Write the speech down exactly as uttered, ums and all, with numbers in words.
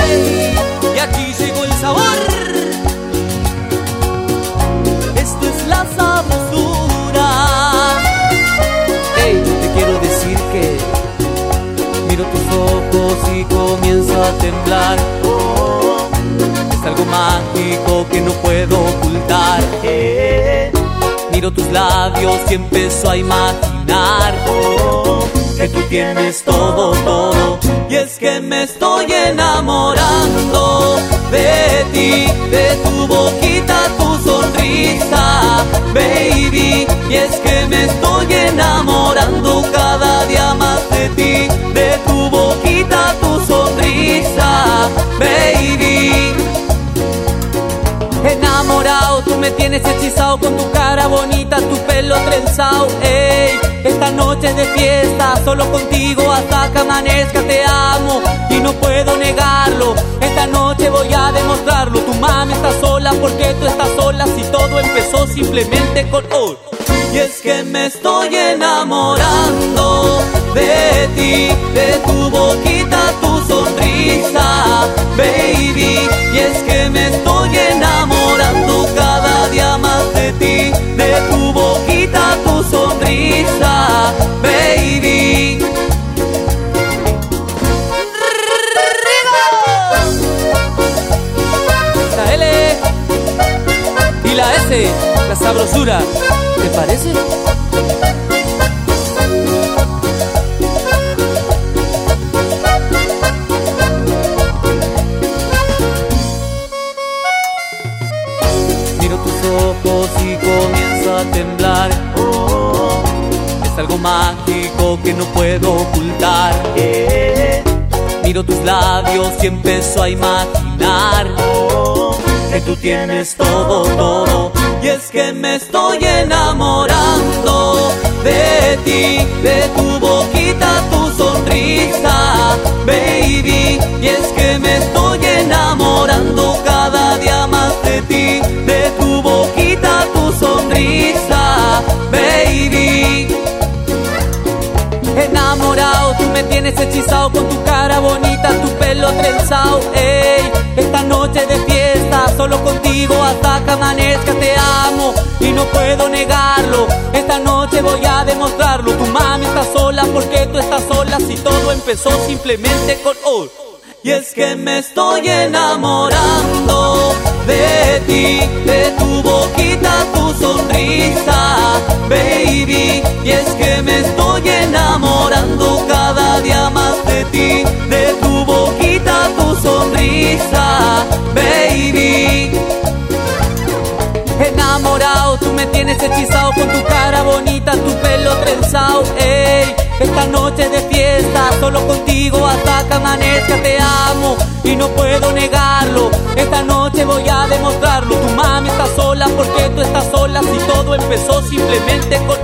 ey, y aquí llegó el sabor. Esto es la sabrosura. Ey, te quiero decir que miro tus ojos y comienzo a temblar. Oh, es algo mágico que no puedo ocultar. Eh, miro tus labios y empiezo a imaginar oh, que tú tienes todo, todo. Y es que me estoy enamorando de ti, de tu boquita, tu sonrisa, baby. Y es que me estoy enamorando cada día más de ti, de tu boquita, tu sonrisa, baby. Enamorado, tú me tienes hechizado con tu cara bonita, tu pelo trenzado, ey. Esta noche de fiesta, solo contigo hasta que amanezca te amo y no puedo negarlo. Esta noche voy a demostrarlo. Tu mami está sola porque tú estás sola. Si todo empezó simplemente con hoy. Y es que me estoy enamorando de ti, de tu boquita, tu sonrisa, baby. Y es que me estoy enamorando cada día más de ti, de tu boquita, tu sonrisa, baby. La L y la S, la sabrosura, ¿te parece? Miro tus ojos y comienzo a temblar. Oh, es algo mágico que no puedo ocultar. Eh, miro tus labios y empiezo a imaginar oh, que tú tienes todo, todo. Y es que me estoy enamorando de ti, de tu boquita, tu sonrisa, baby. Y es que me estoy enamorando cada día más de ti, de tu boquita, tu sonrisa, baby. Enamorado, tú me tienes hechizado con tu cara bonita, tu pelo trenzado, ey. Esta noche de fiesta, solo contigo hasta que amanezca te amo y no puedo negarlo. Esta noche voy a demostrarlo. Tu mami está sola porque tú estás sola. Si todo empezó simplemente con hoy. Y es que me estoy enamorando de ti, de tu boquita, tu sonrisa, baby. Y es que me estoy enamorando cada día más de ti, de tu boquita, tu sonrisa, baby. Enamorado, tú me tienes hechizado con tu cara bonita, tu pelo trenzado, ey. Esta noche de fiesta, solo contigo hasta que amanezca te amo y no puedo negarlo. Esta noche voy a demostrarlo. Tu mami está sola porque tú estás sola. Si todo empezó simplemente con